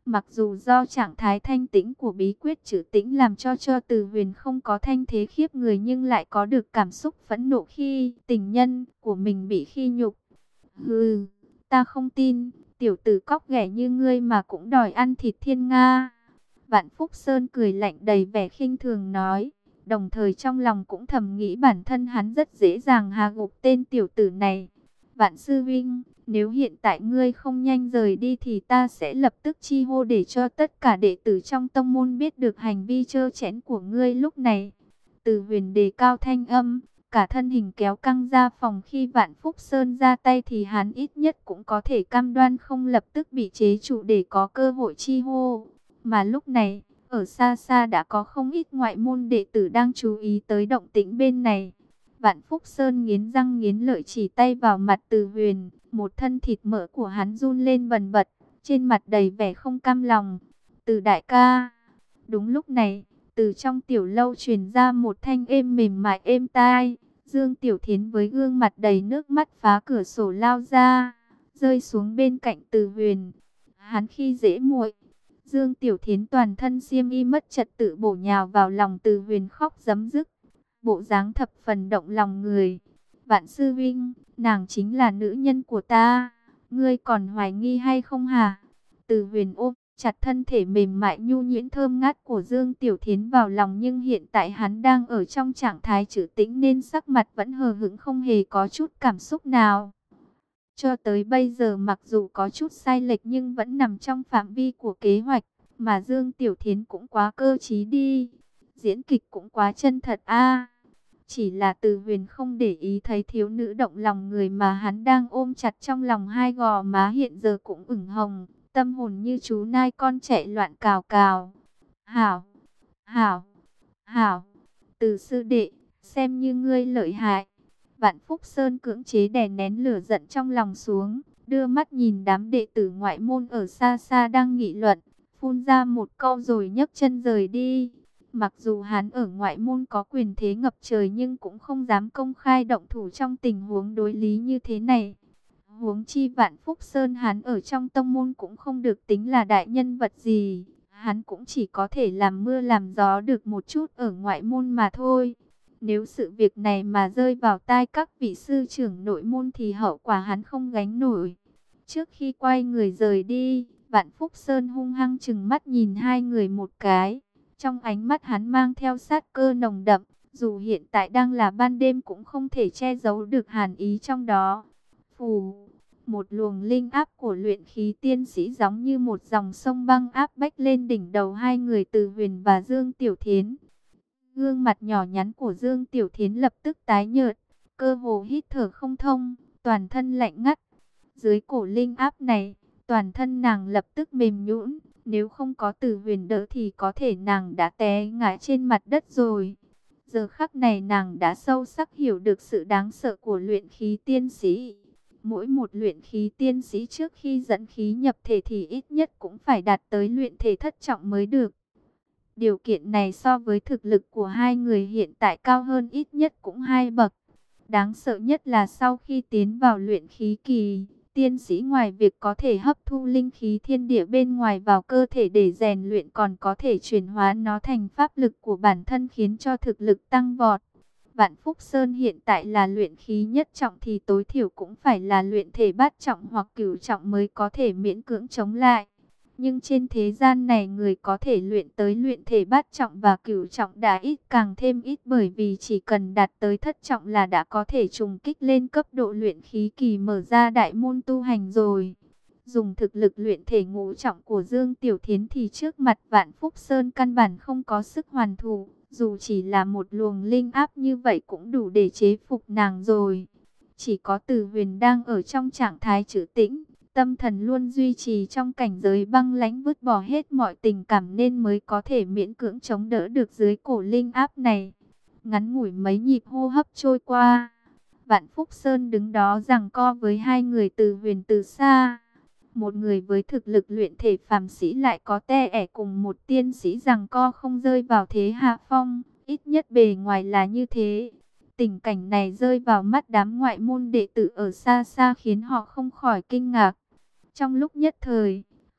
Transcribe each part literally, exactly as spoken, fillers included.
Mặc dù do trạng thái thanh tĩnh của bí quyết trữ tĩnh làm cho cho Từ Huyền không có thanh thế khiếp người, nhưng lại có được cảm xúc phẫn nộ khi tình nhân của mình bị khi nhục. Hừ, ta không tin, tiểu tử cóc ghẻ như ngươi mà cũng đòi ăn thịt thiên nga. Vạn Phúc Sơn cười lạnh đầy vẻ khinh thường nói, đồng thời trong lòng cũng thầm nghĩ bản thân hắn rất dễ dàng hạ gục tên tiểu tử này. Vạn sư vinh, nếu hiện tại ngươi không nhanh rời đi thì ta sẽ lập tức chi hô để cho tất cả đệ tử trong tông môn biết được hành vi trơ trẽn của ngươi lúc này. Từ Huyền đề cao thanh âm, cả thân hình kéo căng ra phòng. Khi Vạn Phúc Sơn ra tay thì hắn ít nhất cũng có thể cam đoan không lập tức bị chế trụ để có cơ hội chi hô. Mà lúc này, ở xa xa đã có không ít ngoại môn đệ tử đang chú ý tới động tĩnh bên này. Vạn Phúc Sơn nghiến răng nghiến lợi chỉ tay vào mặt Từ Huyền, một thân thịt mỡ của hắn run lên bần bật, trên mặt đầy vẻ không cam lòng. Từ đại ca. Đúng lúc này, từ trong tiểu lâu truyền ra một thanh êm mềm mại êm tai. Dương Tiểu Thiến với gương mặt đầy nước mắt phá cửa sổ lao ra, rơi xuống bên cạnh Từ Huyền. Hắn khi dễ muội. Dương Tiểu Thiến toàn thân xiêm y mất trật tự bổ nhào vào lòng Từ Huyền khóc rấm rứt, bộ dáng thập phần động lòng người. Vạn sư vinh, nàng chính là nữ nhân của ta, ngươi còn hoài nghi hay không hả? Từ Huyền ôm chặt thân thể mềm mại nhu nhuyễn thơm ngát của Dương Tiểu Thiến vào lòng, nhưng hiện tại hắn đang ở trong trạng thái trữ tĩnh nên sắc mặt vẫn hờ hững, không hề có chút cảm xúc nào. Cho tới bây giờ mặc dù có chút sai lệch nhưng vẫn nằm trong phạm vi của kế hoạch, mà Dương Tiểu Thiến cũng quá cơ trí đi, diễn kịch cũng quá chân thật a. Chỉ là Từ Huyền không để ý thấy thiếu nữ động lòng người mà hắn đang ôm chặt trong lòng, hai gò má hiện giờ cũng ửng hồng, tâm hồn như chú nai con chạy loạn cào cào. Hảo, hảo, hảo, Từ sư đệ, xem như ngươi lợi hại. Vạn Phúc Sơn cưỡng chế đè nén lửa giận trong lòng xuống, đưa mắt nhìn đám đệ tử ngoại môn ở xa xa đang nghị luận, phun ra một câu rồi nhấc chân rời đi. Mặc dù hắn ở ngoại môn có quyền thế ngập trời nhưng cũng không dám công khai động thủ trong tình huống đối lý như thế này. Huống chi Vạn Phúc Sơn hắn ở trong tông môn cũng không được tính là đại nhân vật gì, hắn cũng chỉ có thể làm mưa làm gió được một chút ở ngoại môn mà thôi. Nếu sự việc này mà rơi vào tai các vị sư trưởng nội môn thì hậu quả hắn không gánh nổi. Trước khi quay người rời đi, Vạn Phúc Sơn hung hăng trừng mắt nhìn hai người một cái. Trong ánh mắt hắn mang theo sát cơ nồng đậm, dù hiện tại đang là ban đêm cũng không thể che giấu được hàn ý trong đó. Phù, một luồng linh áp của luyện khí tiên sĩ giống như một dòng sông băng áp bách lên đỉnh đầu hai người Từ Huyền và Dương Tiểu Thiến. Gương mặt nhỏ nhắn của Dương Tiểu Thiến lập tức tái nhợt, cơ hồ hít thở không thông, toàn thân lạnh ngắt. Dưới cổ linh áp này, toàn thân nàng lập tức mềm nhũn, nếu không có Từ Huyền đỡ thì có thể nàng đã té ngã trên mặt đất rồi. Giờ khắc này nàng đã sâu sắc hiểu được sự đáng sợ của luyện khí tiên sĩ. Mỗi một luyện khí tiên sĩ trước khi dẫn khí nhập thể thì ít nhất cũng phải đạt tới luyện thể thất trọng mới được. Điều kiện này so với thực lực của hai người hiện tại cao hơn ít nhất cũng hai bậc. Đáng sợ nhất là sau khi tiến vào luyện khí kỳ, tiên sĩ ngoài việc có thể hấp thu linh khí thiên địa bên ngoài vào cơ thể để rèn luyện, còn có thể chuyển hóa nó thành pháp lực của bản thân khiến cho thực lực tăng vọt. Vạn Phúc Sơn hiện tại là luyện khí nhất trọng thì tối thiểu cũng phải là luyện thể bát trọng hoặc cửu trọng mới có thể miễn cưỡng chống lại. Nhưng trên thế gian này người có thể luyện tới luyện thể bát trọng và cửu trọng đã ít càng thêm ít, bởi vì chỉ cần đạt tới thất trọng là đã có thể trùng kích lên cấp độ luyện khí kỳ, mở ra đại môn tu hành rồi. Dùng thực lực luyện thể ngũ trọng của Dương Tiểu Thiến thì trước mặt Vạn Phúc Sơn căn bản không có sức hoàn thủ, dù chỉ là một luồng linh áp như vậy cũng đủ để chế phục nàng rồi. Chỉ có Từ Huyền đang ở trong trạng thái trữ tĩnh, tâm thần luôn duy trì trong cảnh giới băng lãnh, vứt bỏ hết mọi tình cảm nên mới có thể miễn cưỡng chống đỡ được dưới cổ linh áp này. Ngắn ngủi mấy nhịp hô hấp trôi qua, Vạn Phúc Sơn đứng đó giằng co với hai người Từ Huyền từ xa. Một người với thực lực luyện thể phàm sĩ lại có te ẻ cùng một tiên sĩ giằng co không rơi vào thế hạ phong, ít nhất bề ngoài là như thế. Tình cảnh này rơi vào mắt đám ngoại môn đệ tử ở xa xa khiến họ không khỏi kinh ngạc. Trong lúc nhất thời,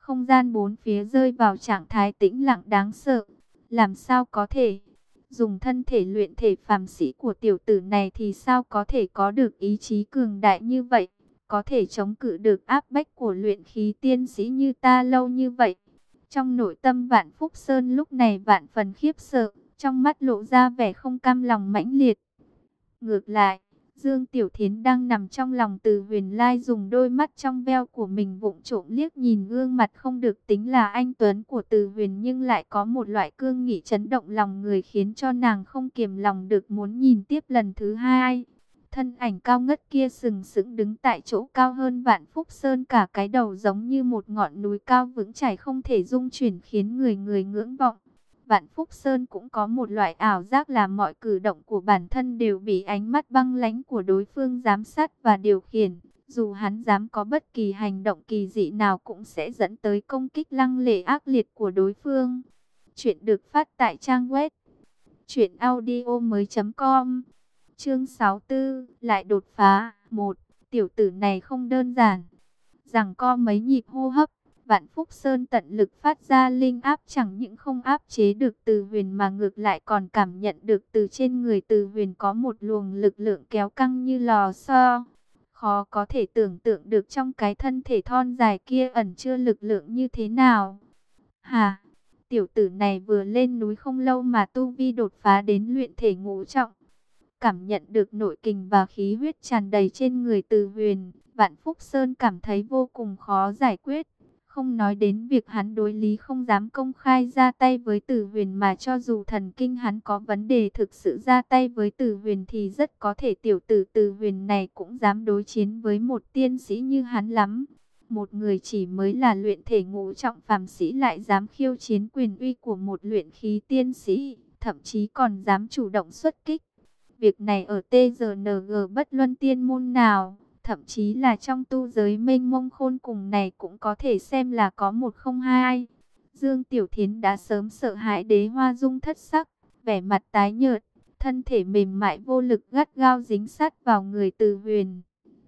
Không gian bốn phía rơi vào trạng thái tĩnh lặng đáng sợ. Làm sao có thể? Dùng thân thể luyện thể phàm sĩ của tiểu tử này thì sao có thể có được ý chí cường đại như vậy? Có thể chống cự được áp bách của luyện khí tiên sĩ như ta lâu như vậy? Trong nội tâm Vạn Phúc Sơn lúc này vạn phần khiếp sợ, trong mắt lộ ra vẻ không cam lòng mãnh liệt. Ngược lại, Dương Tiểu Thiến đang nằm trong lòng Từ Huyền Lai dùng đôi mắt trong veo của mình vụng trộm liếc nhìn gương mặt không được tính là anh tuấn của Từ Huyền, nhưng lại có một loại cương nghị chấn động lòng người khiến cho nàng không kiềm lòng được muốn nhìn tiếp lần thứ hai. Thân ảnh cao ngất kia sừng sững đứng tại chỗ cao hơn Vạn Phúc Sơn cả cái đầu, giống như một ngọn núi cao vững chãi không thể dung chuyển, khiến người người ngưỡng vọng. Vạn Phúc Sơn cũng có một loại ảo giác là mọi cử động của bản thân đều bị ánh mắt băng lãnh của đối phương giám sát và điều khiển. Dù hắn dám có bất kỳ hành động kỳ dị nào cũng sẽ dẫn tới công kích lăng lệ ác liệt của đối phương. Chuyện được phát tại trang web truyện audio mới chấm com. Chương sáu mươi tư, lại đột phá. Một, tiểu tử này không đơn giản. Giằng co mấy nhịp hô hấp, Vạn Phúc Sơn tận lực phát ra linh áp, chẳng những không áp chế được Từ Huyền mà ngược lại còn cảm nhận được từ trên người Từ Huyền có một luồng lực lượng kéo căng như lò xo. Khó có thể tưởng tượng được trong cái thân thể thon dài kia ẩn chứa lực lượng như thế nào. Hà, tiểu tử này vừa lên núi không lâu mà tu vi đột phá đến luyện thể ngũ trọng. Cảm nhận được nội kình và khí huyết tràn đầy trên người Từ Huyền, Vạn Phúc Sơn cảm thấy vô cùng khó giải quyết. Không nói đến việc hắn đối lý không dám công khai ra tay với Từ Huyền, mà cho dù thần kinh hắn có vấn đề thực sự ra tay với Từ Huyền thì rất có thể tiểu tử Từ Huyền này cũng dám đối chiến với một tiên sĩ như hắn lắm. Một người chỉ mới là luyện thể ngũ trọng phàm sĩ lại dám khiêu chiến quyền uy của một luyện khí tiên sĩ, thậm chí còn dám chủ động xuất kích. Việc này ở tê giê en giê bất luân tiên môn nào, thậm chí là trong tu giới mênh mông khôn cùng này cũng có thể xem là có một không hai. Dương Tiểu Thiến đã sớm sợ hãi đế hoa dung thất sắc, vẻ mặt tái nhợt, thân thể mềm mại vô lực gắt gao dính sát vào người Từ Huyền.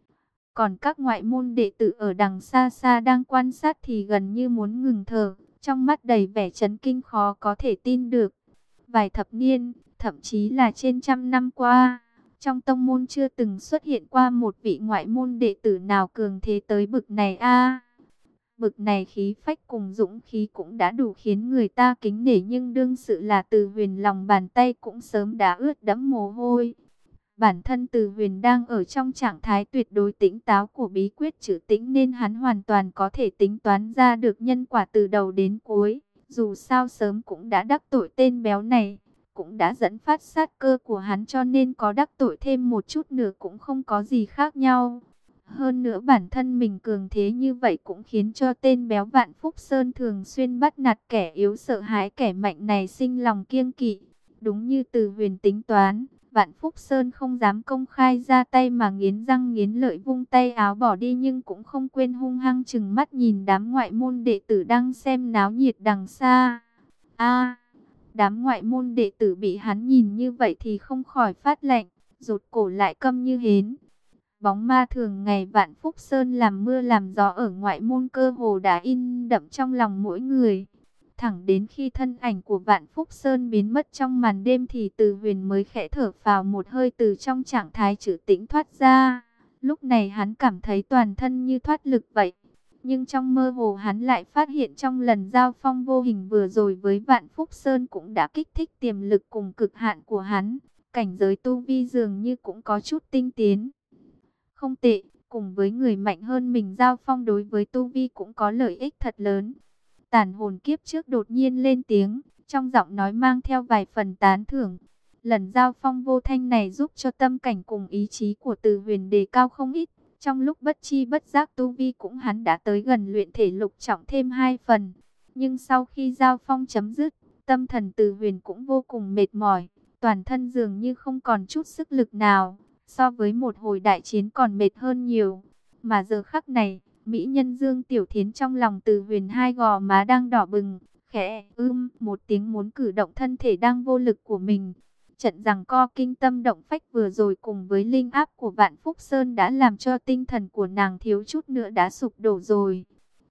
Còn các ngoại môn đệ tử ở đằng xa xa đang quan sát thì gần như muốn ngừng thở, trong mắt đầy vẻ chấn kinh khó có thể tin được. Vài thập niên, thậm chí là trên trăm năm qua, trong tông môn chưa từng xuất hiện qua một vị ngoại môn đệ tử nào cường thế tới bực này a. Bực này khí phách cùng dũng khí cũng đã đủ khiến người ta kính nể, nhưng đương sự là Từ Huyền lòng bàn tay cũng sớm đã ướt đẫm mồ hôi. Bản thân Từ Huyền đang ở trong trạng thái tuyệt đối tỉnh táo của bí quyết trừ tĩnh, nên hắn hoàn toàn có thể tính toán ra được nhân quả từ đầu đến cuối. Dù sao sớm cũng đã đắc tội tên béo này, cũng đã dẫn phát sát cơ của hắn, cho nên có đắc tội thêm một chút nữa cũng không có gì khác nhau. Hơn nữa bản thân mình cường thế như vậy cũng khiến cho tên béo Vạn Phúc Sơn thường xuyên bắt nạt kẻ yếu, sợ hãi kẻ mạnh này sinh lòng kiêng kỵ. Đúng như Từ Huyền tính toán, Vạn Phúc Sơn không dám công khai ra tay mà nghiến răng nghiến lợi vung tay áo bỏ đi, nhưng cũng không quên hung hăng trừng mắt nhìn đám ngoại môn đệ tử đang xem náo nhiệt đằng xa. A, đám ngoại môn đệ tử bị hắn nhìn như vậy thì không khỏi phát lạnh, rụt cổ lại câm như hến. Bóng ma thường ngày Vạn Phúc Sơn làm mưa làm gió ở ngoại môn cơ hồ đã in đậm trong lòng mỗi người. Thẳng đến khi thân ảnh của Vạn Phúc Sơn biến mất trong màn đêm thì Từ Huyền mới khẽ thở phào một hơi từ trong trạng thái trữ tĩnh thoát ra. Lúc này hắn cảm thấy toàn thân như thoát lực vậy. Nhưng trong mơ hồ hắn lại phát hiện trong lần giao phong vô hình vừa rồi với Vạn Phúc Sơn cũng đã kích thích tiềm lực cùng cực hạn của hắn. Cảnh giới tu vi dường như cũng có chút tinh tiến. Không tệ, cùng với người mạnh hơn mình giao phong đối với tu vi cũng có lợi ích thật lớn. Tàn hồn kiếp trước đột nhiên lên tiếng, trong giọng nói mang theo vài phần tán thưởng. Lần giao phong vô thanh này giúp cho tâm cảnh cùng ý chí của Từ Huyền đề cao không ít. Trong lúc bất chi bất giác tu vi cũng hắn đã tới gần luyện thể lục trọng thêm hai phần. Nhưng sau khi giao phong chấm dứt, tâm thần Từ Huyền cũng vô cùng mệt mỏi. Toàn thân dường như không còn chút sức lực nào, so với một hồi đại chiến còn mệt hơn nhiều. Mà giờ khắc này, mỹ nhân Dương Tiểu Thiến trong lòng Từ Huyền hai gò má đang đỏ bừng, khẽ ưm một tiếng muốn cử động thân thể đang vô lực của mình. Trận giằng co kinh tâm động phách vừa rồi cùng với linh áp của Vạn Phúc Sơn đã làm cho tinh thần của nàng thiếu chút nữa đã sụp đổ rồi.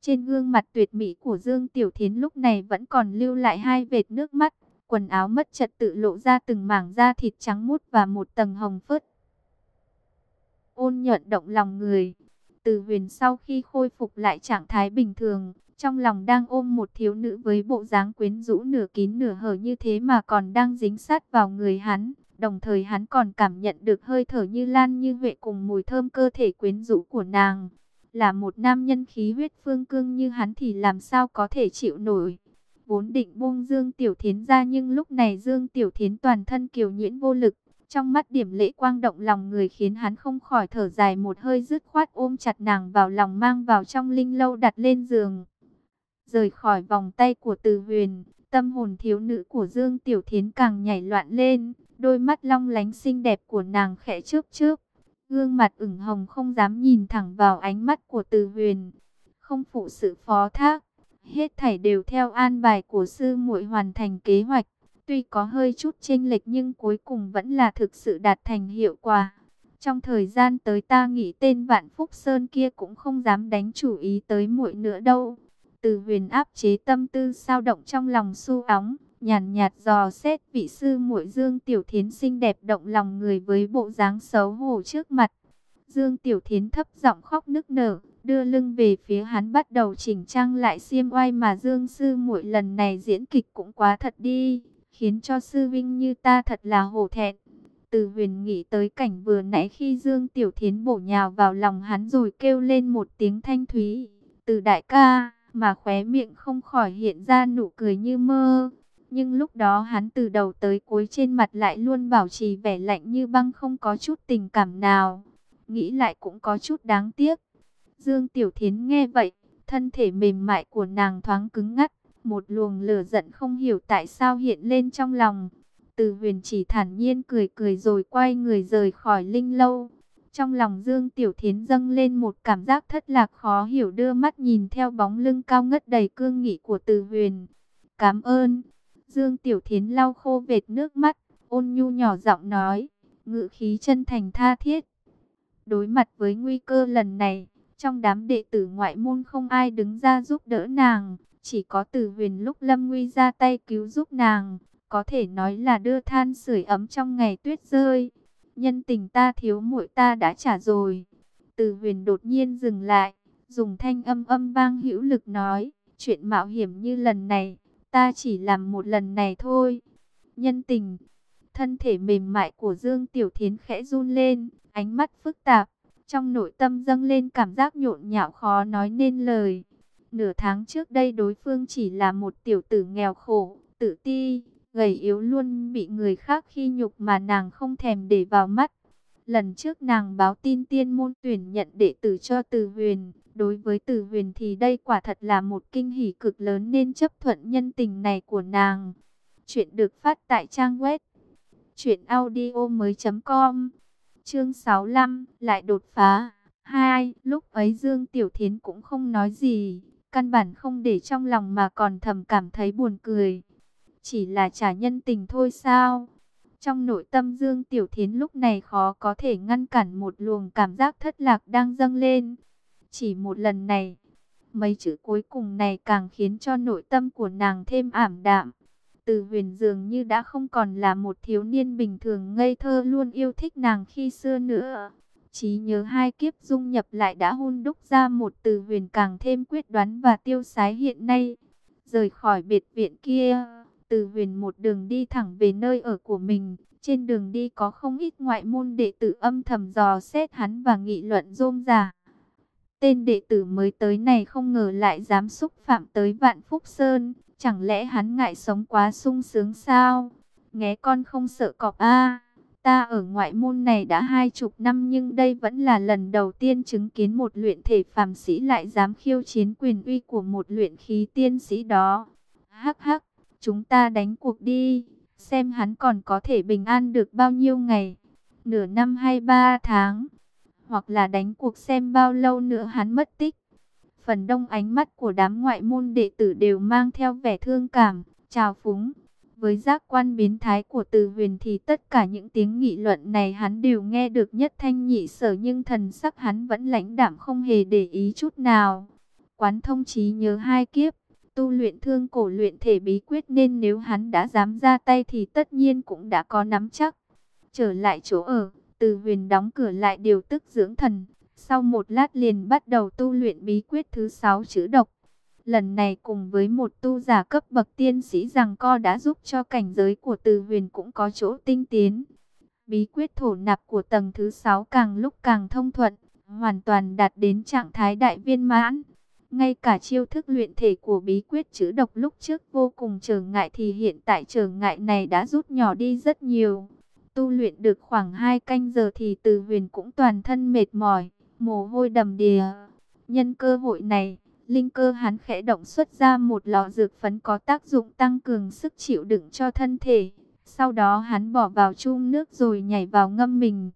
Trên gương mặt tuyệt mỹ của Dương Tiểu Thiến lúc này vẫn còn lưu lại hai vệt nước mắt. Quần áo mất trật tự lộ ra từng mảng da thịt trắng muốt và một tầng hồng phớt ôn nhuận động lòng người. Từ Huyền sau khi khôi phục lại trạng thái bình thường, trong lòng đang ôm một thiếu nữ với bộ dáng quyến rũ nửa kín nửa hở như thế mà còn đang dính sát vào người hắn. Đồng thời hắn còn cảm nhận được hơi thở như lan như huệ cùng mùi thơm cơ thể quyến rũ của nàng. Là một nam nhân khí huyết phương cương như hắn thì làm sao có thể chịu nổi. Vốn định buông Dương Tiểu Thiến ra nhưng lúc này Dương Tiểu Thiến toàn thân kiều nhuyễn vô lực. Trong mắt điểm lệ quang động lòng người khiến hắn không khỏi thở dài một hơi, dứt khoát ôm chặt nàng vào lòng mang vào trong linh lâu đặt lên giường. Rời khỏi vòng tay của Từ Huyền, tâm hồn thiếu nữ của Dương Tiểu Thiến càng nhảy loạn lên, đôi mắt long lánh xinh đẹp của nàng khẽ chớp chớp, gương mặt ửng hồng không dám nhìn thẳng vào ánh mắt của Từ Huyền. Không phụ sự phó thác, hết thảy đều theo an bài của sư muội hoàn thành kế hoạch. Tuy có hơi chút chênh lệch nhưng cuối cùng vẫn là thực sự đạt thành hiệu quả. Trong thời gian tới ta nghĩ tên Vạn Phúc Sơn kia cũng không dám đánh chủ ý tới muội nữa đâu. Từ Huyền áp chế tâm tư sao động trong lòng su óng, nhàn nhạt dò xét vị sư muội Dương Tiểu Thiến xinh đẹp động lòng người với bộ dáng xấu hổ trước mặt. Dương Tiểu Thiến thấp giọng khóc nức nở, đưa lưng về phía hắn bắt đầu chỉnh trang lại xiêm oai mà Dương sư muội lần này diễn kịch cũng quá thật đi, khiến cho sư vinh như ta thật là hổ thẹn. Từ Huyền nghĩ tới cảnh vừa nãy khi Dương Tiểu Thiến bổ nhào vào lòng hắn rồi kêu lên một tiếng thanh thúy, "Từ đại ca", mà khóe miệng không khỏi hiện ra nụ cười như mơ. Nhưng lúc đó hắn từ đầu tới cuối trên mặt lại luôn bảo trì vẻ lạnh như băng, không có chút tình cảm nào. Nghĩ lại cũng có chút đáng tiếc. Dương Tiểu Thiến nghe vậy, thân thể mềm mại của nàng thoáng cứng ngắc, một luồng lửa giận không hiểu tại sao hiện lên trong lòng. Từ Huyền chỉ thản nhiên cười cười rồi quay người rời khỏi linh lâu. Trong lòng Dương Tiểu Thiến dâng lên một cảm giác thất lạc khó hiểu, đưa mắt nhìn theo bóng lưng cao ngất đầy cương nghị của Từ Huyền. "Cảm ơn." Dương Tiểu Thiến lau khô vệt nước mắt, ôn nhu nhỏ giọng nói, ngữ khí chân thành tha thiết. Đối mặt với nguy cơ lần này, trong đám đệ tử ngoại môn không ai đứng ra giúp đỡ nàng, chỉ có Từ Huyền lúc lâm nguy ra tay cứu giúp nàng, có thể nói là đưa than sưởi ấm trong ngày tuyết rơi. "Nhân tình ta thiếu muội ta đã trả rồi." Từ Huyền đột nhiên dừng lại, dùng thanh âm âm vang hữu lực nói, "Chuyện mạo hiểm như lần này, ta chỉ làm một lần này thôi." Nhân tình. Thân thể mềm mại của Dương Tiểu Thiến khẽ run lên, ánh mắt phức tạp, trong nội tâm dâng lên cảm giác nhộn nhạo khó nói nên lời. Nửa tháng trước đây đối phương chỉ là một tiểu tử nghèo khổ, tự ti, gầy yếu luôn bị người khác khi nhục mà nàng không thèm để vào mắt. Lần trước nàng báo tin tiên môn tuyển nhận đệ tử cho Từ Huyền, đối với Từ Huyền thì đây quả thật là một kinh hỉ cực lớn nên chấp thuận nhân tình này của nàng. Chuyện được phát tại trang web truyện audio mới chấm com. Chương sáu mươi lăm, lại đột phá. Hai, lúc ấy Dương Tiểu Thiến cũng không nói gì, căn bản không để trong lòng mà còn thầm cảm thấy buồn cười. Chỉ là trả nhân tình thôi sao? Trong nội tâm Dương Tiểu Thiến lúc này khó có thể ngăn cản một luồng cảm giác thất lạc đang dâng lên. Chỉ một lần này, mấy chữ cuối cùng này càng khiến cho nội tâm của nàng thêm ảm đạm. Từ Huyền dường như đã không còn là một thiếu niên bình thường ngây thơ luôn yêu thích nàng khi xưa nữa. Trí nhớ hai kiếp dung nhập lại đã hun đúc ra một Từ Huyền càng thêm quyết đoán và tiêu sái hiện nay. Rời khỏi biệt viện kia, Từ Huyền một đường đi thẳng về nơi ở của mình. Trên đường đi có không ít ngoại môn đệ tử âm thầm dò xét hắn và nghị luận rôm rả. Tên đệ tử mới tới này không ngờ lại dám xúc phạm tới Vạn Phúc Sơn. Chẳng lẽ hắn ngại sống quá sung sướng sao? Nghé con không sợ cọp a. Ta ở ngoại môn này đã hai chục năm nhưng đây vẫn là lần đầu tiên chứng kiến một luyện thể phàm sĩ lại dám khiêu chiến quyền uy của một luyện khí tiên sĩ đó. Hắc hắc, chúng ta đánh cuộc đi, xem hắn còn có thể bình an được bao nhiêu ngày, nửa năm hay ba tháng, hoặc là đánh cuộc xem bao lâu nữa hắn mất tích. Phần đông ánh mắt của đám ngoại môn đệ tử đều mang theo vẻ thương cảm, trào phúng. Với giác quan biến thái của Từ Huyền thì tất cả những tiếng nghị luận này hắn đều nghe được nhất thanh nhị sở, nhưng thần sắc hắn vẫn lãnh đạm không hề để ý chút nào. quán thông trí nhớ hai kiếp, tu luyện thương cổ luyện thể bí quyết, nên nếu hắn đã dám ra tay thì tất nhiên cũng đã có nắm chắc. Trở lại chỗ ở, Từ Huyền đóng cửa lại điều tức dưỡng thần, sau một lát liền bắt đầu tu luyện bí quyết thứ sáu chữ độc. Lần này cùng với một tu giả cấp bậc tiên sĩ giằng co đã giúp cho cảnh giới của Từ Huyền cũng có chỗ tinh tiến. Bí quyết thổ nạp của tầng thứ sáu càng lúc càng thông thuận, hoàn toàn đạt đến trạng thái đại viên mãn. Ngay cả chiêu thức luyện thể của bí quyết chữ độc lúc trước vô cùng trở ngại thì hiện tại trở ngại này đã rút nhỏ đi rất nhiều. Tu luyện được khoảng hai canh giờ thì Từ Huyền cũng toàn thân mệt mỏi, mồ hôi đầm đìa. Nhân cơ hội này, linh cơ hắn khẽ động xuất ra một lọ dược phấn có tác dụng tăng cường sức chịu đựng cho thân thể. Sau đó hắn bỏ vào chum nước rồi nhảy vào ngâm mình.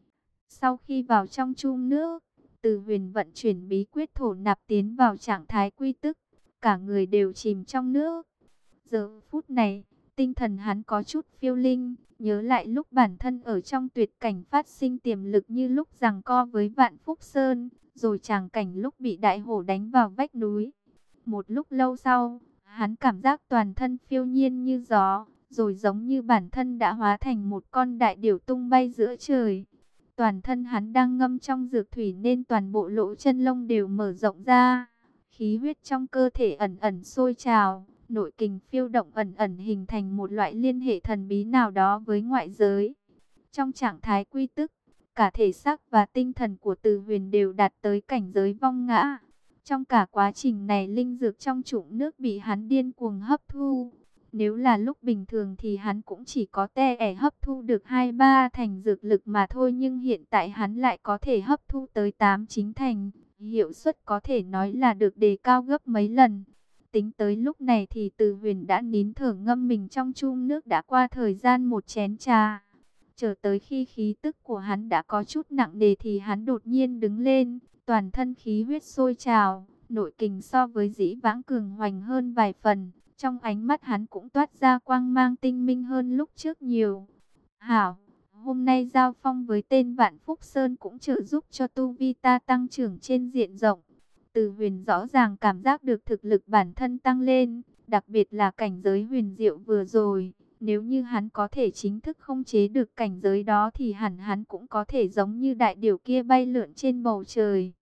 Sau khi vào trong chum nước, Từ Huyền vận chuyển bí quyết thổ nạp tiến vào trạng thái quy tức, cả người đều chìm trong nước. Giờ phút này, tinh thần hắn có chút phiêu linh, nhớ lại lúc bản thân ở trong tuyệt cảnh phát sinh tiềm lực như lúc giằng co với Vạn Phúc Sơn, rồi tràng cảnh lúc bị đại hổ đánh vào vách núi. Một lúc lâu sau, hắn cảm giác toàn thân phiêu nhiên như gió, rồi giống như bản thân đã hóa thành một con đại điểu tung bay giữa trời. Toàn thân hắn đang ngâm trong dược thủy nên toàn bộ lỗ chân lông đều mở rộng ra. Khí huyết trong cơ thể ẩn ẩn sôi trào, nội kình phiêu động ẩn ẩn hình thành một loại liên hệ thần bí nào đó với ngoại giới. Trong trạng thái quy tức, cả thể xác và tinh thần của Từ Huyền đều đạt tới cảnh giới vong ngã. Trong cả quá trình này linh dược trong chủng nước bị hắn điên cuồng hấp thu. Nếu là lúc bình thường thì hắn cũng chỉ có te ẻ hấp thu được hai ba thành dược lực mà thôi, nhưng hiện tại hắn lại có thể hấp thu tới tám chín thành, hiệu suất có thể nói là được đề cao gấp mấy lần. Tính tới lúc này thì Từ Huyền đã nín thở ngâm mình trong chum nước đã qua thời gian một chén trà. Chờ tới khi khí tức của hắn đã có chút nặng nề thì hắn đột nhiên đứng lên, toàn thân khí huyết sôi trào, nội kình so với dĩ vãng cường hoành hơn vài phần. Trong ánh mắt hắn cũng toát ra quang mang tinh minh hơn lúc trước nhiều. Hảo, hôm nay giao phong với tên Vạn Phúc Sơn cũng trợ giúp cho tu vi ta tăng trưởng trên diện rộng. Từ Huyền rõ ràng cảm giác được thực lực bản thân tăng lên, đặc biệt là cảnh giới huyền diệu vừa rồi. Nếu như hắn có thể chính thức khống chế được cảnh giới đó thì hẳn hắn cũng có thể giống như đại điểu kia bay lượn trên bầu trời.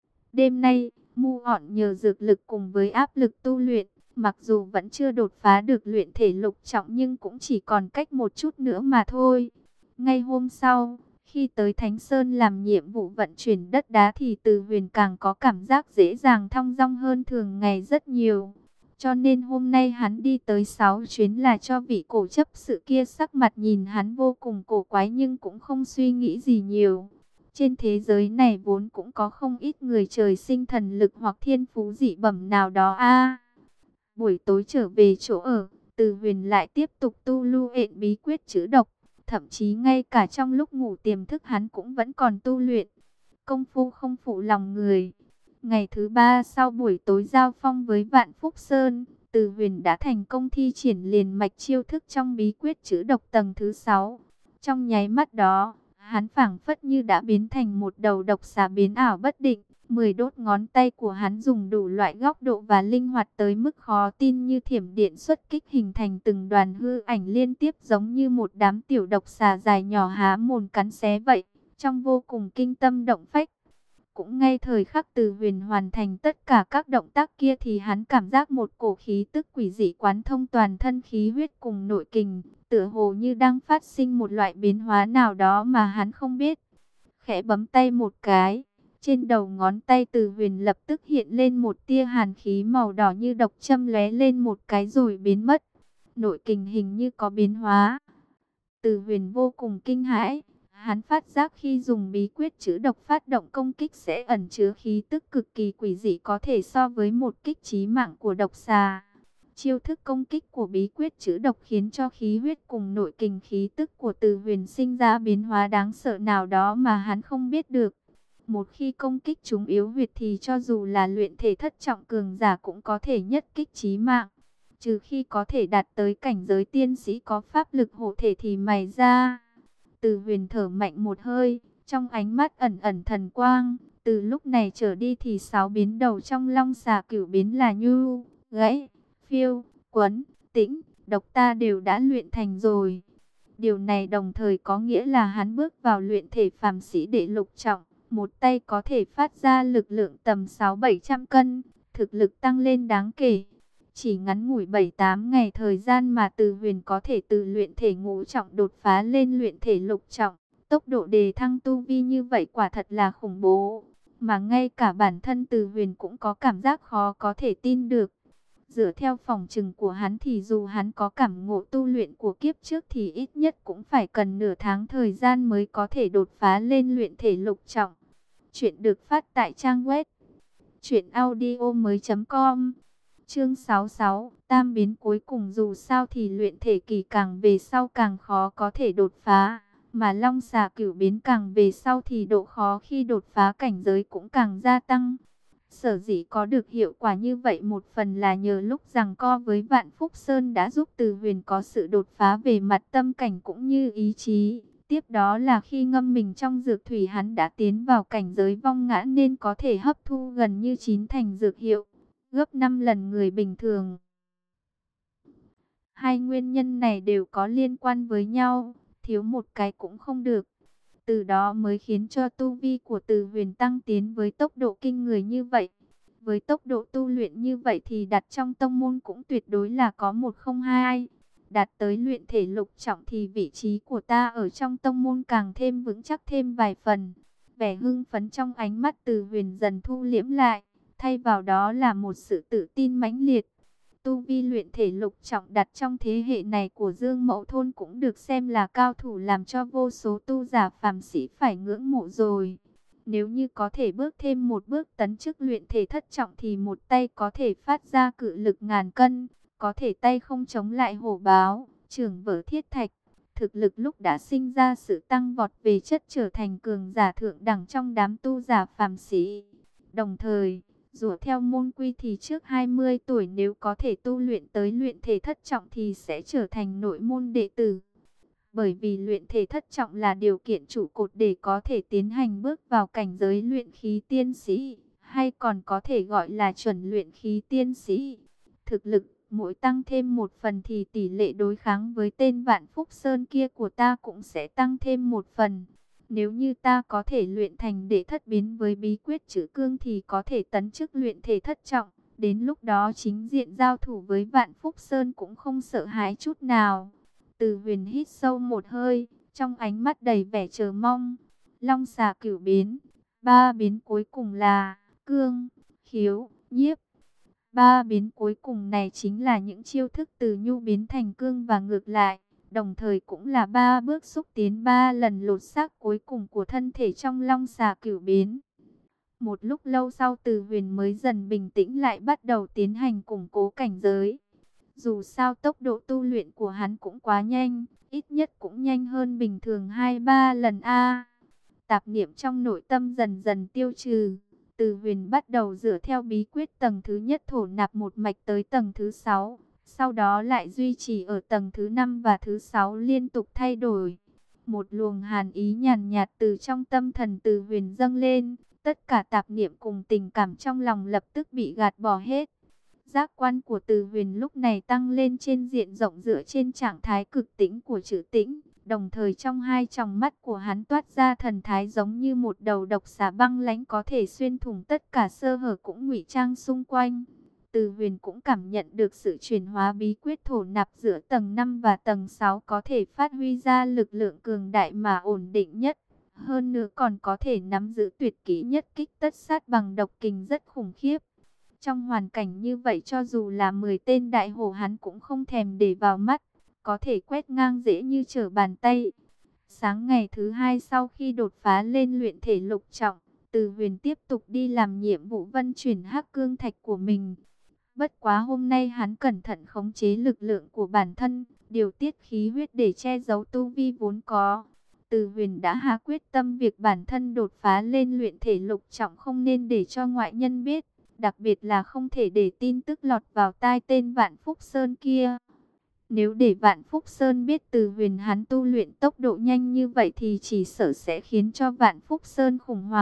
Đêm nay, Mu Ọn nhờ dược lực cùng với áp lực tu luyện, mặc dù vẫn chưa đột phá được luyện thể lục trọng nhưng cũng chỉ còn cách một chút nữa mà thôi. Ngay hôm sau, khi tới Thánh Sơn làm nhiệm vụ vận chuyển đất đá thì Từ Huyền càng có cảm giác dễ dàng thong dong hơn thường ngày rất nhiều. Cho nên hôm nay hắn đi tới sáu chuyến là cho vị cổ chấp sự kia sắc mặt nhìn hắn vô cùng cổ quái nhưng cũng không suy nghĩ gì nhiều. Trên thế giới này vốn cũng có không ít người trời sinh thần lực hoặc thiên phú dị bẩm nào đó a. Buổi tối trở về chỗ ở, Từ Huyền lại tiếp tục tu luyện bí quyết chữ độc. Thậm chí ngay cả trong lúc ngủ tiềm thức hắn cũng vẫn còn tu luyện. Công phu không phụ lòng người. Ngày thứ ba sau buổi tối giao phong với Vạn Phúc Sơn, Từ Huyền đã thành công thi triển liền mạch chiêu thức trong bí quyết chữ độc tầng thứ sáu. Trong nháy mắt đó, hắn phảng phất như đã biến thành một đầu độc xà biến ảo bất định. Mười đốt ngón tay của hắn dùng đủ loại góc độ và linh hoạt tới mức khó tin, như thiểm điện xuất kích hình thành từng đoàn hư ảnh liên tiếp giống như một đám tiểu độc xà dài nhỏ há mồm cắn xé vậy, trong vô cùng kinh tâm động phách. Cũng ngay thời khắc Từ Huyền hoàn thành tất cả các động tác kia thì hắn cảm giác một cổ khí tức quỷ dị quán thông toàn thân khí huyết cùng nội kình, tựa hồ như đang phát sinh một loại biến hóa nào đó mà hắn không biết. Khẽ bấm tay một cái, trên đầu ngón tay Từ Huyền lập tức hiện lên một tia hàn khí màu đỏ như độc châm lóe lên một cái rồi biến mất. Nội kình hình như có biến hóa. Từ Huyền vô cùng kinh hãi. Hắn phát giác khi dùng bí quyết chữ độc phát động công kích sẽ ẩn chứa khí tức cực kỳ quỷ dị, có thể so với một kích chí mạng của độc xà. Chiêu thức công kích của bí quyết chữ độc khiến cho khí huyết cùng nội kình khí tức của Từ Huyền sinh ra biến hóa đáng sợ nào đó mà hắn không biết được. Một khi công kích chúng yếu huyệt thì cho dù là luyện thể thất trọng cường giả cũng có thể nhất kích chí mạng. Trừ khi có thể đạt tới cảnh giới tiên sĩ có pháp lực hộ thể thì mày ra. Từ Huyền thở mạnh một hơi, trong ánh mắt ẩn ẩn thần quang, Từ lúc này trở đi thì sáu biến đầu trong long xà cửu biến là nhu, gãy, phiêu, quấn, tĩnh, độc ta đều đã luyện thành rồi. Điều này đồng thời có nghĩa là hắn bước vào luyện thể phàm sĩ đệ lục trọng, một tay có thể phát ra lực lượng tầm sáu bảy trăm cân, thực lực tăng lên đáng kể. Chỉ ngắn ngủi bảy tám ngày thời gian mà Từ Huyền có thể từ luyện thể ngũ trọng đột phá lên luyện thể lục trọng. Tốc độ đề thăng tu vi như vậy quả thật là khủng bố, mà ngay cả bản thân Từ Huyền cũng có cảm giác khó có thể tin được. Dựa theo phỏng chừng của hắn thì dù hắn có cảm ngộ tu luyện của kiếp trước thì ít nhất cũng phải cần nửa tháng thời gian mới có thể đột phá lên luyện thể lục trọng. Chuyện được phát tại trang web truyện audio mới.com. Chương sáu mươi sáu, tam biến cuối cùng. Dù sao thì luyện thể kỳ càng về sau càng khó có thể đột phá, mà long xà cửu biến càng về sau thì độ khó khi đột phá cảnh giới cũng càng gia tăng. Sở dĩ có được hiệu quả như vậy một phần là nhờ lúc giằng co với Vạn Phúc Sơn đã giúp Từ Huyền có sự đột phá về mặt tâm cảnh cũng như ý chí. Tiếp đó là khi ngâm mình trong dược thủy hắn đã tiến vào cảnh giới vong ngã nên có thể hấp thu gần như chín thành dược hiệu, gấp năm lần người bình thường. Hai nguyên nhân này đều có liên quan với nhau, thiếu một cái cũng không được. Từ đó mới khiến cho tu vi của Từ Huyền tăng tiến với tốc độ kinh người như vậy. Với tốc độ tu luyện như vậy thì đặt trong tông môn cũng tuyệt đối là có một không hai. Đạt tới luyện thể lục trọng thì vị trí của ta ở trong tông môn càng thêm vững chắc thêm vài phần. Vẻ hưng phấn trong ánh mắt Từ Huyền dần thu liễm lại, thay vào đó là một sự tự tin mãnh liệt. Tu vi luyện thể lục trọng đặt trong thế hệ này của Dương Mẫu Thôn cũng được xem là cao thủ làm cho vô số tu giả phàm sĩ phải ngưỡng mộ rồi. Nếu như có thể bước thêm một bước tấn chức luyện thể thất trọng thì một tay có thể phát ra cự lực ngàn cân, có thể tay không chống lại hổ báo, trường vỡ thiết thạch. Thực lực lúc đã sinh ra sự tăng vọt về chất trở thành cường giả thượng đẳng trong đám tu giả phàm sĩ. Đồng thời, dựa theo môn quy thì trước hai mươi tuổi nếu có thể tu luyện tới luyện thể thất trọng thì sẽ trở thành nội môn đệ tử. Bởi vì luyện thể thất trọng là điều kiện trụ cột để có thể tiến hành bước vào cảnh giới luyện khí tiên sĩ, hay còn có thể gọi là chuẩn luyện khí tiên sĩ. Thực lực mỗi tăng thêm một phần thì tỷ lệ đối kháng với tên Vạn Phúc Sơn kia của ta cũng sẽ tăng thêm một phần. Nếu như ta có thể luyện thành đệ thất biến với bí quyết chữ cương thì có thể tấn chức luyện thể thất trọng. Đến lúc đó chính diện giao thủ với Vạn Phúc Sơn cũng không sợ hãi chút nào. Từ Huyền hít sâu một hơi, trong ánh mắt đầy vẻ chờ mong. Long xà cửu biến, ba biến cuối cùng là cương, khiếu, nhiếp. Ba biến cuối cùng này chính là những chiêu thức từ nhu biến thành cương và ngược lại, đồng thời cũng là ba bước xúc tiến ba lần lột xác cuối cùng của thân thể trong long xà cửu biến. Một lúc lâu sau Từ Huyền mới dần bình tĩnh lại bắt đầu tiến hành củng cố cảnh giới. Dù sao tốc độ tu luyện của hắn cũng quá nhanh, ít nhất cũng nhanh hơn bình thường hai ba lần a. Tạp niệm trong nội tâm dần dần tiêu trừ. Từ Huyền bắt đầu dựa theo bí quyết tầng thứ nhất thổ nạp một mạch tới tầng thứ sáu, sau đó lại duy trì ở tầng thứ năm và thứ sáu liên tục thay đổi. Một luồng hàn ý nhàn nhạt từ trong tâm thần Từ Huyền dâng lên, tất cả tạp niệm cùng tình cảm trong lòng lập tức bị gạt bỏ hết. Giác quan của Từ Huyền lúc này tăng lên trên diện rộng dựa trên trạng thái cực tĩnh của trữ tĩnh. Đồng thời trong hai tròng mắt của hắn toát ra thần thái giống như một đầu độc xà băng lãnh có thể xuyên thủng tất cả sơ hở cũng ngụy trang xung quanh. Từ Huyền cũng cảm nhận được sự chuyển hóa bí quyết thổ nạp giữa tầng năm và tầng sáu có thể phát huy ra lực lượng cường đại mà ổn định nhất. Hơn nữa còn có thể nắm giữ tuyệt kỹ nhất kích tất sát bằng độc kình rất khủng khiếp. Trong hoàn cảnh như vậy cho dù là mười tên đại hổ hắn cũng không thèm để vào mắt, có thể quét ngang dễ như trở bàn tay. Sáng ngày thứ hai sau khi đột phá lên luyện thể lục trọng, Từ Huyền tiếp tục đi làm nhiệm vụ vận chuyển hắc cương thạch của mình. Bất quá hôm nay hắn cẩn thận khống chế lực lượng của bản thân, điều tiết khí huyết để che giấu tu vi vốn có. Từ Huyền đã hạ quyết tâm việc bản thân đột phá lên luyện thể lục trọng không nên để cho ngoại nhân biết. Đặc biệt là không thể để tin tức lọt vào tai tên Vạn Phúc Sơn kia. Nếu để Vạn Phúc Sơn biết Từ Huyền hắn tu luyện tốc độ nhanh như vậy thì chỉ sợ sẽ khiến cho Vạn Phúc Sơn khủng hoảng,